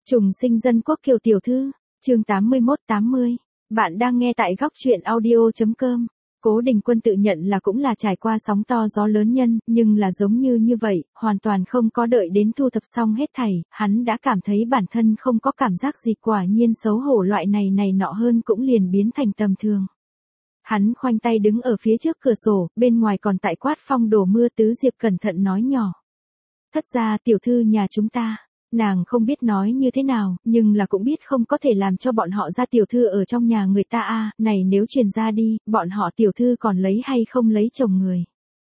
Trùng sinh dân quốc kiều tiểu thư, chương 81-80. Bạn đang nghe tại góc truyện audio.com. Cố Đình Quân tự nhận là cũng là trải qua sóng to gió lớn nhân, nhưng là giống như vậy, hoàn toàn không có đợi đến thu thập xong hết thảy, hắn đã cảm thấy bản thân không có cảm giác gì, quả nhiên xấu hổ loại này nọ hơn cũng liền biến thành tầm thường. Hắn khoanh tay đứng ở phía trước cửa sổ, bên ngoài còn tại quát phong đổ mưa. Tứ Diệp cẩn thận nói nhỏ. Thất gia tiểu thư nhà chúng ta. Nàng không biết nói như thế nào, nhưng là cũng biết không có thể làm cho bọn họ ra tiểu thư ở trong nhà người ta này nếu truyền ra đi, bọn họ tiểu thư còn lấy hay không lấy chồng người.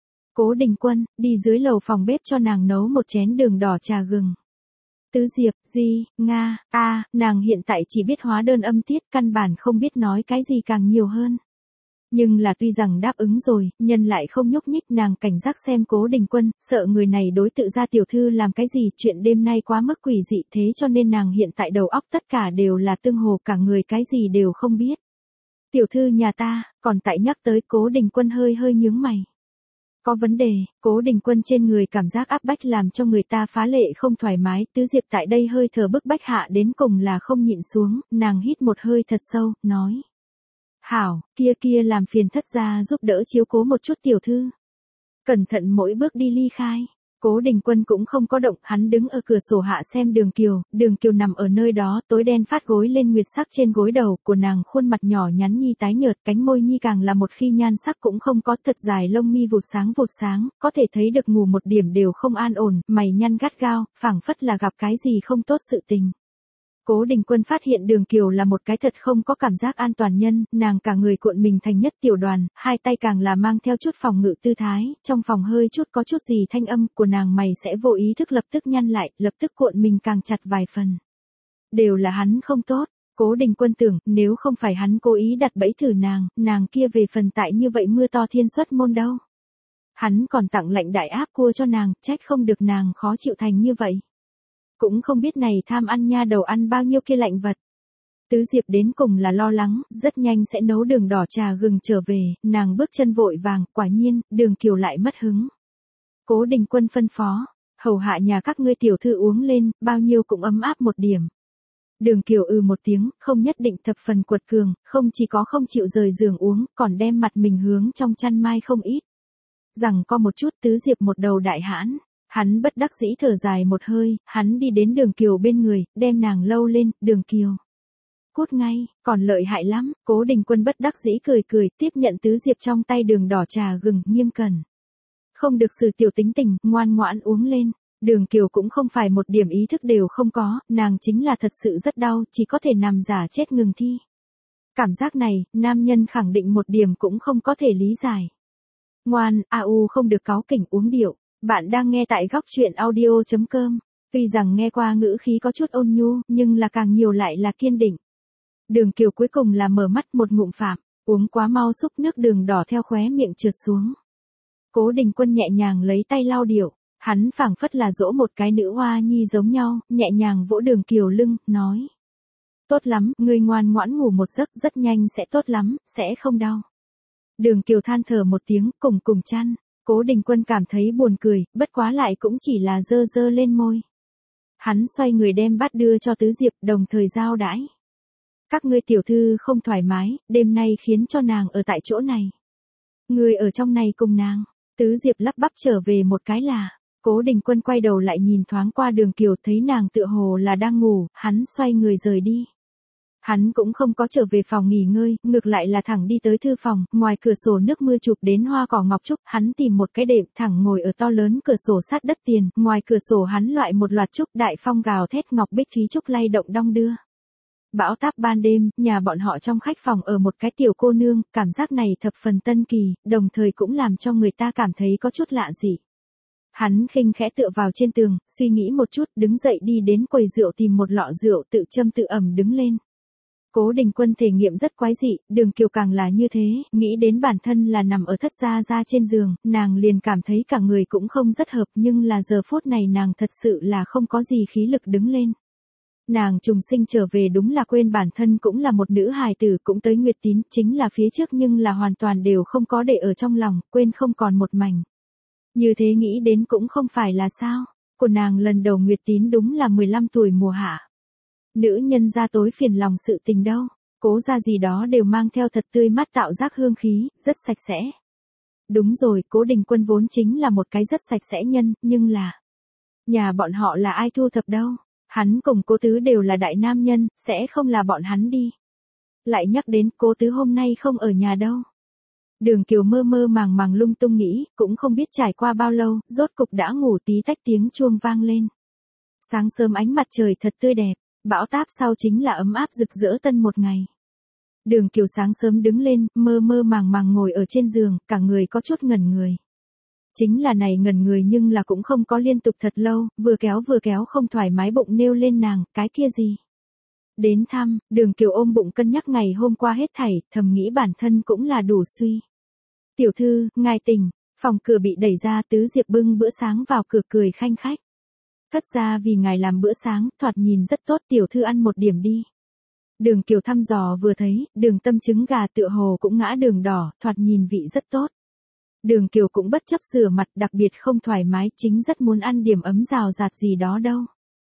Cố Đình Quân, đi dưới lầu phòng bếp cho nàng nấu một chén đường đỏ trà gừng. Tứ Diệp, Nga, nàng hiện tại chỉ biết hóa đơn âm tiết, căn bản không biết nói cái gì càng nhiều hơn. Nhưng là tuy rằng đáp ứng rồi, nhân lại không nhúc nhích, nàng cảnh giác xem Cố Đình Quân, sợ người này đối tự gia tiểu thư làm cái gì, chuyện đêm nay quá mức quỷ dị, thế cho nên nàng hiện tại đầu óc tất cả đều là tương hồ, cả người cái gì đều không biết. Tiểu thư nhà ta, còn tại nhắc tới Cố Đình Quân hơi nhướng mày. Có vấn đề, Cố Đình Quân trên người cảm giác áp bách làm cho người ta phá lệ không thoải mái. Tứ Diệp tại đây hơi thở bức bách hạ đến cùng là không nhịn xuống, nàng hít một hơi thật sâu, nói. Hảo, kia làm phiền thất gia giúp đỡ chiếu cố một chút tiểu thư. Cẩn thận mỗi bước đi ly khai. Cố Đình Quân cũng không có động, hắn đứng ở cửa sổ hạ xem Đường Kiều nằm ở nơi đó, tối đen phát gối lên nguyệt sắc trên gối đầu của nàng, khuôn mặt nhỏ nhắn nhi tái nhợt, cánh môi nhi càng là một khi nhan sắc cũng không có, thật dài lông mi vụt sáng, có thể thấy được ngủ một điểm đều không an ổn, mày nhăn gắt gao, phảng phất là gặp cái gì không tốt sự tình. Cố Đình Quân phát hiện Đường Kiều là một cái thật không có cảm giác an toàn nhân, nàng cả người cuộn mình thành nhất tiểu đoàn, hai tay càng là mang theo chút phòng ngự tư thái, trong phòng hơi chút có chút gì thanh âm của nàng mày sẽ vô ý thức lập tức nhăn lại, lập tức cuộn mình càng chặt vài phần. Đều là hắn không tốt, Cố Đình Quân tưởng, nếu không phải hắn cố ý đặt bẫy thử nàng kia về phần tại như vậy mưa to thiên xuất môn đâu. Hắn còn tặng lệnh đại áp cua cho nàng, trách không được nàng khó chịu thành như vậy. Cũng không biết này tham ăn nha đầu ăn bao nhiêu kia lạnh vật. Tứ Diệp đến cùng là lo lắng, rất nhanh sẽ nấu đường đỏ trà gừng trở về, nàng bước chân vội vàng, quả nhiên, Đường Kiều lại mất hứng. Cố Đình Quân phân phó, hầu hạ nhà các ngươi tiểu thư uống lên, bao nhiêu cũng ấm áp một điểm. Đường Kiều một tiếng, không nhất định thập phần quật cường, không chỉ có không chịu rời giường uống, còn đem mặt mình hướng trong chăn mai không ít. Rằng có một chút. Tứ Diệp một đầu đại hãn. Hắn bất đắc dĩ thở dài một hơi, hắn đi đến Đường Kiều bên người, đem nàng lâu lên. Đường Kiều. Cút ngay, còn lợi hại lắm. Cố Đình Quân bất đắc dĩ cười, tiếp nhận Tứ Diệp trong tay đường đỏ trà gừng, nghiêm cẩn. Không được xử tiểu tính tình, ngoan ngoãn uống lên. Đường Kiều cũng không phải một điểm ý thức đều không có, nàng chính là thật sự rất đau, chỉ có thể nằm giả chết ngừng thi. Cảm giác này, nam nhân khẳng định một điểm cũng không có thể lý giải. Ngoan, không được cáu kỉnh uống điệu. Bạn đang nghe tại góc truyện audio.com. Tuy rằng nghe qua ngữ khí có chút ôn nhu, nhưng là càng nhiều lại là kiên định. Đường Kiều cuối cùng là mở mắt một ngụm phạm, uống quá mau xúc nước đường đỏ theo khóe miệng trượt xuống. Cố Đình Quân nhẹ nhàng lấy tay lau điệu, hắn phảng phất là dỗ một cái nữ hoa nhi giống nhau, nhẹ nhàng vỗ Đường Kiều lưng, nói. Tốt lắm, ngươi ngoan ngoãn ngủ một giấc, rất nhanh sẽ tốt lắm, sẽ không đau. Đường Kiều than thở một tiếng, cùng chăn. Cố Đình Quân cảm thấy buồn cười, bất quá lại cũng chỉ là dơ lên môi. Hắn xoay người đem bát đưa cho Tứ Diệp, đồng thời giao đãi. Các ngươi tiểu thư không thoải mái, đêm nay khiến cho nàng ở tại chỗ này. Ngươi ở trong này cùng nàng. Tứ Diệp lắp bắp trở về một cái là. Cố Đình Quân quay đầu lại nhìn thoáng qua Đường Kiều, thấy nàng tựa hồ là đang ngủ, hắn xoay người rời đi. Hắn cũng không có trở về phòng nghỉ ngơi, ngược lại là thẳng đi tới thư phòng, ngoài cửa sổ nước mưa chụp đến hoa cỏ ngọc trúc, hắn tìm một cái đệm thẳng ngồi ở to lớn cửa sổ sát đất tiền, ngoài cửa sổ hắn loại một loạt trúc, đại phong gào thét, ngọc bích thúy trúc lay động đong đưa. Bão táp ban đêm, nhà bọn họ trong khách phòng ở một cái tiểu cô nương, cảm giác này thập phần tân kỳ, đồng thời cũng làm cho người ta cảm thấy có chút lạ dị. Hắn khinh khẽ tựa vào trên tường, suy nghĩ một chút, đứng dậy đi đến quầy rượu tìm một lọ rượu, tự châm tự ẩm đứng lên. Cố Đình Quân thể nghiệm rất quái dị, Đường Kiều càng là như thế, nghĩ đến bản thân là nằm ở thất gia ra trên giường, nàng liền cảm thấy cả người cũng không rất hợp, nhưng là giờ phút này nàng thật sự là không có gì khí lực đứng lên. Nàng trùng sinh trở về đúng là quên bản thân cũng là một nữ hài tử, cũng tới Nguyệt Tín, chính là phía trước nhưng là hoàn toàn đều không có để ở trong lòng, quên không còn một mảnh. Như thế nghĩ đến cũng không phải là sao, của nàng lần đầu Nguyệt Tín đúng là 15 tuổi mùa hạ. Nữ nhân ra tối phiền lòng sự tình đâu. Cố ra gì đó đều mang theo thật tươi mát tạo giác hương khí, rất sạch sẽ. Đúng rồi, Cố Đình Quân vốn chính là một cái rất sạch sẽ nhân, nhưng là... Nhà bọn họ là ai thu thập đâu. Hắn cùng Cố Tứ đều là đại nam nhân, sẽ không là bọn hắn đi. Lại nhắc đến Cố Tứ hôm nay không ở nhà đâu. Đường Kiều mơ mơ màng màng lung tung nghĩ, cũng không biết trải qua bao lâu, rốt cục đã ngủ tí tách tiếng chuông vang lên. Sáng sớm ánh mặt trời thật tươi đẹp, bão táp sau chính là ấm áp rực rỡ tân một ngày. Đường Kiều sáng sớm đứng lên, mơ mơ màng màng ngồi ở trên giường, cả người có chút ngẩn người. Chính là này ngẩn người nhưng là cũng không có liên tục thật lâu, vừa kéo không thoải mái bụng nêu lên nàng, cái kia gì. Đến thăm, Đường Kiều ôm bụng cân nhắc ngày hôm qua hết thảy, thầm nghĩ bản thân cũng là đủ suy. Tiểu thư, ngài tỉnh, phòng cửa bị đẩy ra, Tứ Diệp bưng bữa sáng vào cửa cười khanh khách. Thất ra vì ngài làm bữa sáng, thoạt nhìn rất tốt, tiểu thư ăn một điểm đi. Đường Kiều thăm dò vừa thấy, đường tâm trứng gà tựa hồ cũng ngã đường đỏ, thoạt nhìn vị rất tốt. Đường Kiều cũng bất chấp rửa mặt, đặc biệt không thoải mái, chính rất muốn ăn điểm ấm rào rạt gì đó đâu.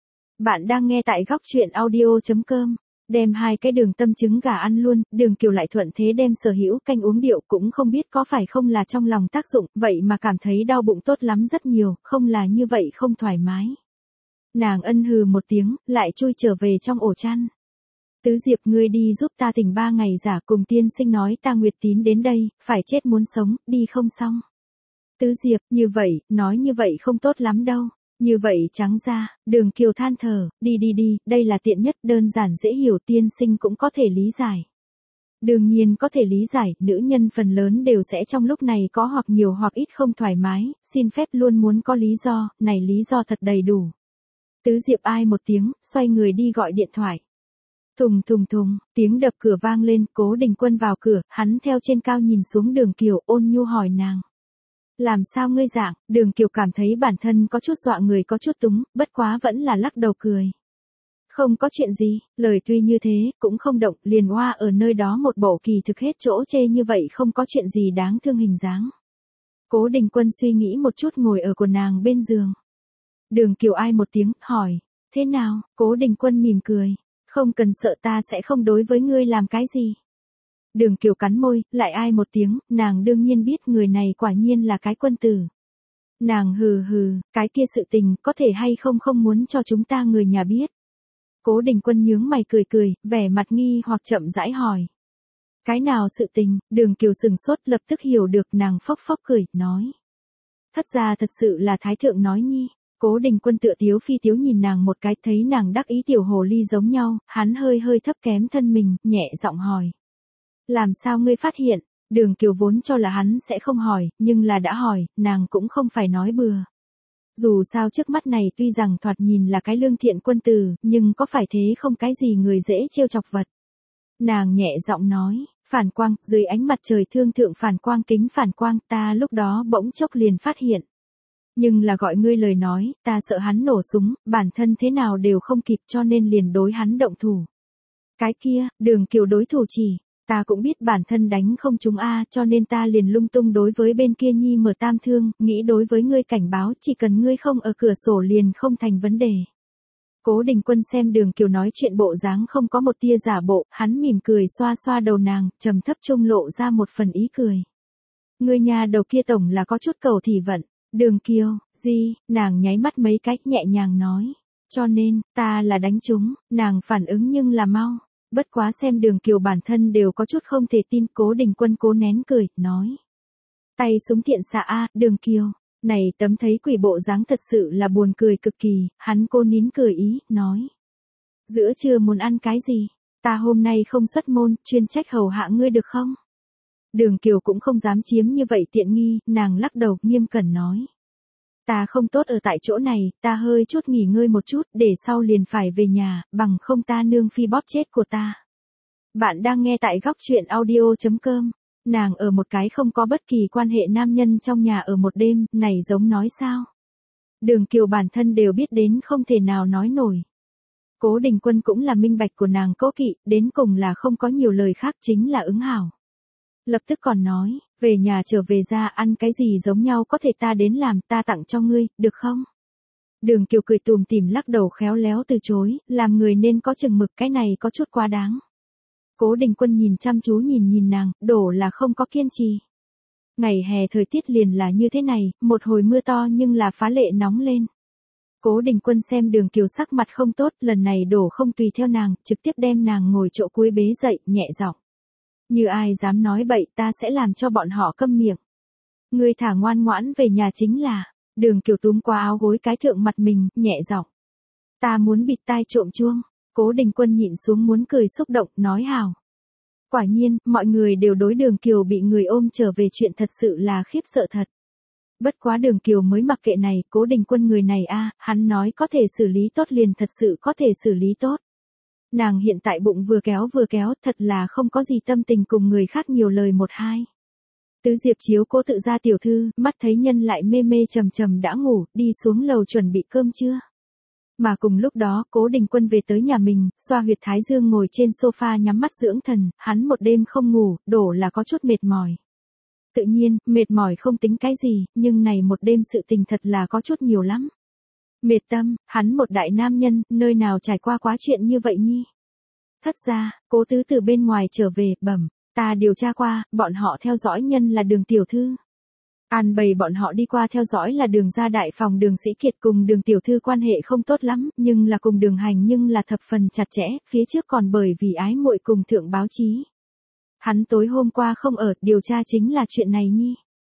Bạn đang nghe tại góc chuyện audio.com. Đem 2 cái đường tâm trứng gà ăn luôn, Đường Kiều lại thuận thế đem sở hữu canh uống điệu, cũng không biết có phải không là trong lòng tác dụng, vậy mà cảm thấy đau bụng tốt lắm rất nhiều, không là như vậy không thoải mái. Nàng ân hừ một tiếng, lại chui trở về trong ổ chăn. Tứ Diệp, ngươi đi giúp ta tỉnh 3 ngày giả, cùng tiên sinh nói ta Nguyệt Tín đến đây, phải chết muốn sống, đi không xong. Tứ Diệp, như vậy, nói như vậy không tốt lắm đâu. Như vậy trắng ra, Đường Kiều than thở, đi, đây là tiện nhất, đơn giản dễ hiểu, tiên sinh cũng có thể lý giải. Đương nhiên có thể lý giải, nữ nhân phần lớn đều sẽ trong lúc này có hoặc nhiều hoặc ít không thoải mái, xin phép luôn muốn có lý do, này lý do thật đầy đủ. Tứ Diệp ai một tiếng, xoay người đi gọi điện thoại. Thùng, tiếng đập cửa vang lên, Cố Đình Quân vào cửa, hắn theo trên cao nhìn xuống Đường Kiều, ôn nhu hỏi nàng. Làm sao ngươi dạng? Đường Kiều cảm thấy bản thân có chút dọa người, có chút túng, bất quá vẫn là lắc đầu cười. Không có chuyện gì, lời tuy như thế, cũng không động, liền oa ở nơi đó một bộ kỳ thực hết chỗ chê như vậy, không có chuyện gì đáng thương hình dáng. Cố Đình Quân suy nghĩ một chút, ngồi ở của nàng bên giường. Đường Kiều ai một tiếng, hỏi, thế nào? Cố Đình Quân mỉm cười, không cần sợ, ta sẽ không đối với ngươi làm cái gì. Đường Kiều cắn môi, lại ai một tiếng, nàng đương nhiên biết người này quả nhiên là cái quân tử. Nàng hừ, cái kia sự tình, có thể hay không muốn cho chúng ta người nhà biết. Cố Đình Quân nhướng mày cười, vẻ mặt nghi hoặc chậm rãi hỏi. Cái nào sự tình? Đường Kiều sừng sốt, lập tức hiểu được, nàng phốc cười, nói. Thất ra thật sự là thái thượng nói nhi. Cố Đình Quân tựa tiếu phi tiếu nhìn nàng một cái, thấy nàng đắc ý tiểu hồ ly giống nhau, hắn hơi thấp kém thân mình, nhẹ giọng hỏi. Làm sao ngươi phát hiện? Đường Kiều vốn cho là hắn sẽ không hỏi, nhưng là đã hỏi, nàng cũng không phải nói bừa. Dù sao trước mắt này tuy rằng thoạt nhìn là cái lương thiện quân tử, nhưng có phải thế không cái gì người dễ trêu chọc vật. Nàng nhẹ giọng nói, phản quang, dưới ánh mặt trời thương thượng phản quang, kính phản quang, ta lúc đó bỗng chốc liền phát hiện. Nhưng là gọi ngươi lời nói, ta sợ hắn nổ súng, bản thân thế nào đều không kịp, cho nên liền đối hắn động thủ. Cái kia, Đường Kiều đối thủ chỉ. Ta cũng biết bản thân đánh không trúng cho nên ta liền lung tung đối với bên kia nhi mở tam thương, nghĩ đối với ngươi cảnh báo, chỉ cần ngươi không ở cửa sổ liền không thành vấn đề. Cố Đình Quân xem Đường Kiều nói chuyện bộ dáng không có một tia giả bộ, hắn mỉm cười xoa đầu nàng, trầm thấp trung lộ ra một phần ý cười. Ngươi nhà đầu kia tổng là có chút cầu thì vận. Đường Kiều, gì? Nàng nháy mắt mấy cách nhẹ nhàng nói. Cho nên, ta là đánh trúng, nàng phản ứng nhưng là mau. Bất quá xem Đường Kiều bản thân đều có chút không thể tin, Cố Đình Quân cố nén cười, nói. Tay súng thiện xạ Đường Kiều, này tấm thấy quỷ bộ dáng thật sự là buồn cười cực kỳ, hắn cô nín cười ý, nói. Giữa trưa muốn ăn cái gì? Ta hôm nay không xuất môn, chuyên trách hầu hạ ngươi được không? Đường Kiều cũng không dám chiếm như vậy tiện nghi, nàng lắc đầu, nghiêm cẩn nói. Ta không tốt ở tại chỗ này, ta hơi chút nghỉ ngơi một chút, để sau liền phải về nhà, bằng không ta nương phi bóp chết của ta. Bạn đang nghe tại góc chuyện audio.com. Nàng ở một cái không có bất kỳ quan hệ nam nhân trong nhà ở một đêm, này giống nói sao? Đường Kiều bản thân đều biết đến không thể nào nói nổi. Cố Đình Quân cũng là minh bạch của nàng cố kỵ, đến cùng là không có nhiều lời khác, chính là ứng hảo. Lập tức còn nói, về nhà trở về ra ăn cái gì giống nhau có thể ta đến làm, ta tặng cho ngươi, được không? Đường Kiều cười tùm tìm lắc đầu khéo léo từ chối, làm người nên có chừng mực, cái này có chút quá đáng. Cố Đình Quân nhìn chăm chú nhìn nàng, đổ là không có kiên trì. Ngày hè thời tiết liền là như thế này, một hồi mưa to nhưng là phá lệ nóng lên. Cố Đình Quân xem Đường Kiều sắc mặt không tốt, lần này đổ không tùy theo nàng, trực tiếp đem nàng ngồi chỗ cuối bế dậy, nhẹ giọng. Như ai dám nói bậy, ta sẽ làm cho bọn họ câm miệng. Ngươi thả ngoan ngoãn về nhà chính là. Đường Kiều túm qua áo gối cái thượng mặt mình, nhẹ giọng. Ta muốn bịt tai trộm chuông. Cố Đình Quân nhịn xuống muốn cười xúc động, nói hào. Quả nhiên, mọi người đều đối Đường Kiều bị người ôm trở về chuyện thật sự là khiếp sợ thật. Bất quá Đường Kiều mới mặc kệ này, Cố Đình Quân người này hắn nói có thể xử lý tốt liền thật sự có thể xử lý tốt. Nàng hiện tại bụng vừa kéo, thật là không có gì tâm tình cùng người khác nhiều lời một hai. Tứ Diệp chiếu Cố tự ra tiểu thư, mắt thấy nhân lại mê mê trầm trầm đã ngủ, đi xuống lầu chuẩn bị cơm trưa. Mà cùng lúc đó, Cố Đình Quân về tới nhà mình, xoa huyệt thái dương ngồi trên sofa nhắm mắt dưỡng thần, hắn một đêm không ngủ, đổ là có chút mệt mỏi. Tự nhiên, mệt mỏi không tính cái gì, nhưng này một đêm sự tình thật là có chút nhiều lắm. Mệt tâm, hắn một đại nam nhân, nơi nào trải qua quá chuyện như vậy nhi. Thất ra, Cố tứ từ bên ngoài trở về, bẩm, ta điều tra qua, bọn họ theo dõi nhân là Đường tiểu thư. An bày bọn họ đi qua theo dõi là Đường gia đại phòng Đường Sĩ Kiệt cùng Đường tiểu thư quan hệ không tốt lắm, nhưng là cùng Đường Hành nhưng là thập phần chặt chẽ, phía trước còn bởi vì ái muội cùng thượng báo chí. Hắn tối hôm qua không ở, điều tra chính là chuyện này nhi.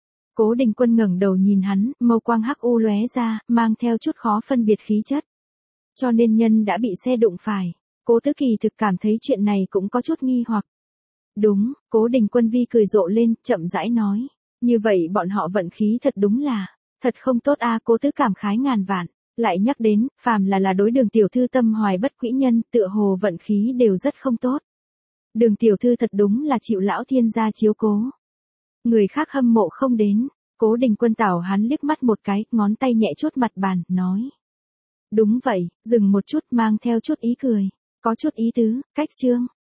Cố Đình Quân ngẩng đầu nhìn hắn, mâu quang hắc u lóe ra, mang theo chút khó phân biệt khí chất. Cho nên nhân đã bị xe đụng phải. Cố Tứ Kỳ thực cảm thấy chuyện này cũng có chút nghi hoặc. Đúng, Cố Đình Quân vi cười rộ lên, chậm rãi nói. Như vậy bọn họ vận khí thật đúng là, thật không tốt Cố Tứ cảm khái ngàn vạn. Lại nhắc đến, phàm là đối Đường tiểu thư tâm hoài bất quỹ nhân, tựa hồ vận khí đều rất không tốt. Đường tiểu thư thật đúng là chịu lão thiên gia chiếu cố. Người khác hâm mộ không đến. Cố Đình Quân tảo hắn liếc mắt một cái, ngón tay nhẹ chốt mặt bàn, nói. Đúng vậy, dừng một chút mang theo chút ý cười. Có chút ý tứ, cách chương.